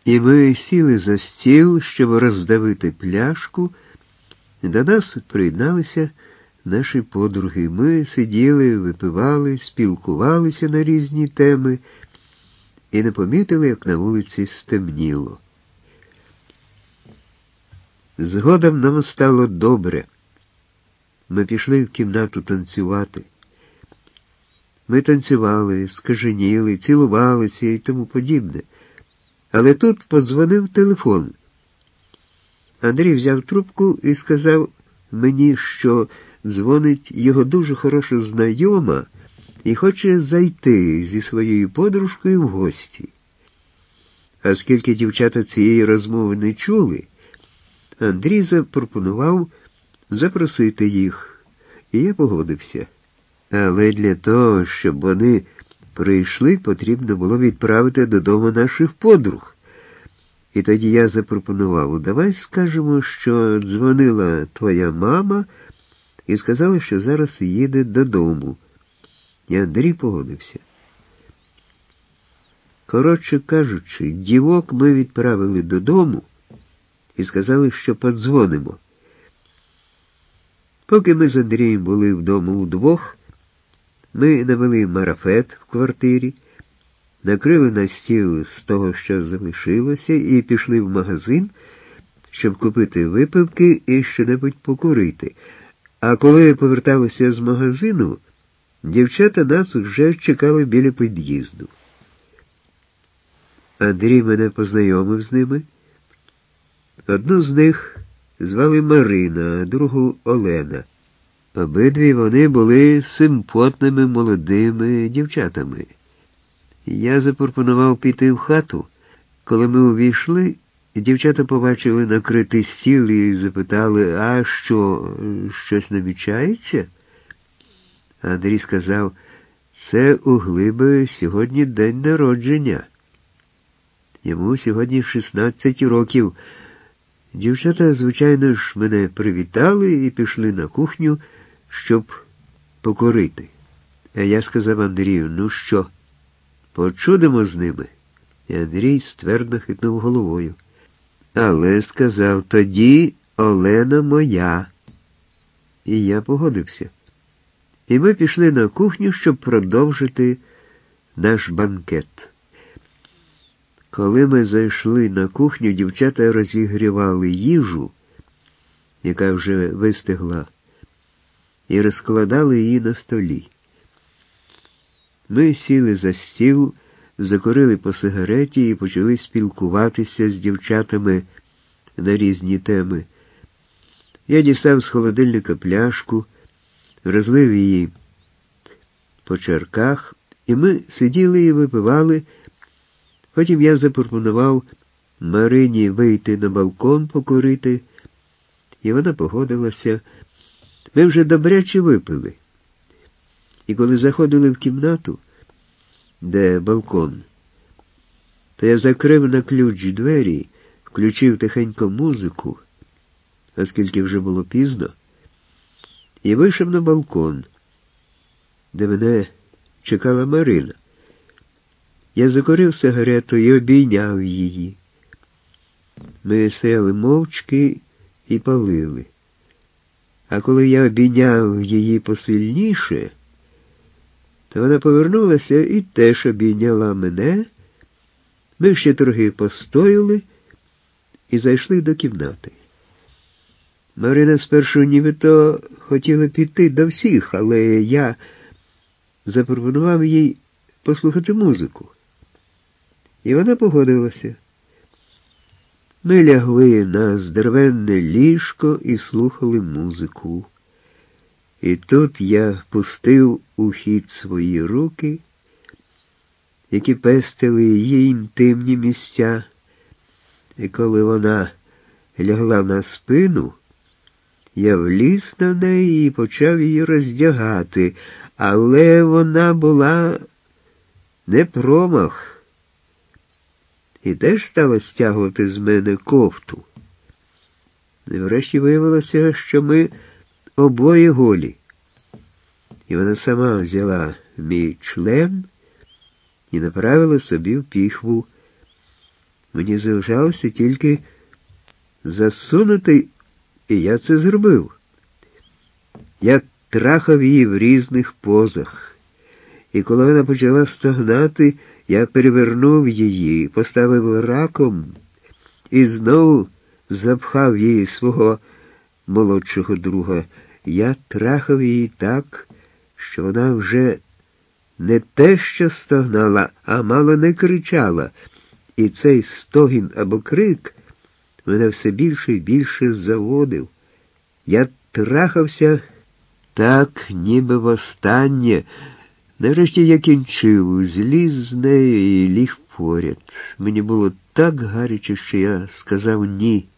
І ми сіли за стіл, щоб роздавити пляшку. До нас приєдналися наші подруги. Ми сиділи, випивали, спілкувалися на різні теми і не помітили, як на вулиці стемніло. Згодом нам стало добре. Ми пішли в кімнату танцювати. Ми танцювали, скаженіли, цілувалися і тому подібне. Але тут подзвонив телефон. Андрій взяв трубку і сказав мені, що дзвонить його дуже хороша знайома і хоче зайти зі своєю подружкою в гості. А оскільки дівчата цієї розмови не чули, Андрій запропонував запросити їх, і я погодився. Але для того, щоб вони прийшли, потрібно було відправити додому наших подруг. І тоді я запропонував: давай скажемо, що дзвонила твоя мама і сказала, що зараз їде додому. І Андрій погодився. Коротше кажучи, дівок ми відправили додому і сказали, що подзвонимо. Поки ми з Андрієм були вдома удвох, ми навели марафет в квартирі, накрили на стіл з того, що залишилося, і пішли в магазин, щоб купити випивки і що-небудь покурити. А коли поверталися з магазину, дівчата нас вже чекали біля під'їзду. Андрій мене познайомив з ними. Одну з них звали Марина, а другу Олена. Обидві вони були симпотними молодими дівчатами. Я запропонував піти в хату. Коли ми увійшли, дівчата побачили накритий стіл і запитали: а що, щось намічається? Андрій сказав: це у Глиби сьогодні день народження. Йому сьогодні 16 років. Дівчата, звичайно ж, мене привітали і пішли на кухню, щоб покурити. А я сказав Андрію: ну що, почудимо з ними? І Андрій ствердно хитнув головою. Але сказав: тоді Олена моя. І я погодився. І ми пішли на кухню, щоб продовжити наш банкет. Коли ми зайшли на кухню, дівчата розігрівали їжу, яка вже вистигла, і розкладали її на столі. Ми сіли за стіл, закурили по сигареті і почали спілкуватися з дівчатами на різні теми. Я дістав з холодильника пляшку, розлив її по чарках, і ми сиділи і випивали. Потім я запропонував Марині вийти на балкон покурити, і вона погодилася. Ми вже добряче випили. І коли заходили в кімнату, де балкон, то я закрив на ключ двері, включив тихенько музику, оскільки вже було пізно, і вийшов на балкон, де мене чекала Марина. Я закурив сигарету і обійняв її. Ми стояли мовчки і палили. А коли я обійняв її посильніше, то вона повернулася і теж обійняла мене. Ми ще трохи постояли і зайшли до кімнати. Марина спершу нібито хотіла піти до всіх, але я запропонував їй послухати музику. І вона погодилася. Ми лягли на здоровенне ліжко і слухали музику. І тут я пустив у хід свої руки, які пестили її інтимні місця. І коли вона лягла на спину, я вліз на неї і почав її роздягати, але вона була не промах. І теж стала стягувати з мене кофту. І врешті виявилося, що ми обоє голі. І вона сама взяла мій член і направила собі в піхву. Мені залишалося тільки засунути, і я це зробив. Я трахав її в різних позах. І коли вона почала стогнати, я перевернув її, поставив раком і знову запхав її свого молодшого друга. Я трахав її так, що вона вже не те що стогнала, а мало не кричала. І цей стогін або крик мене все більше і більше заводив. Я трахався так, ніби востаннє. Нарешті я кінчив, зліз з нею і ліг поряд. Мені було так гаряче, що я сказав «ні».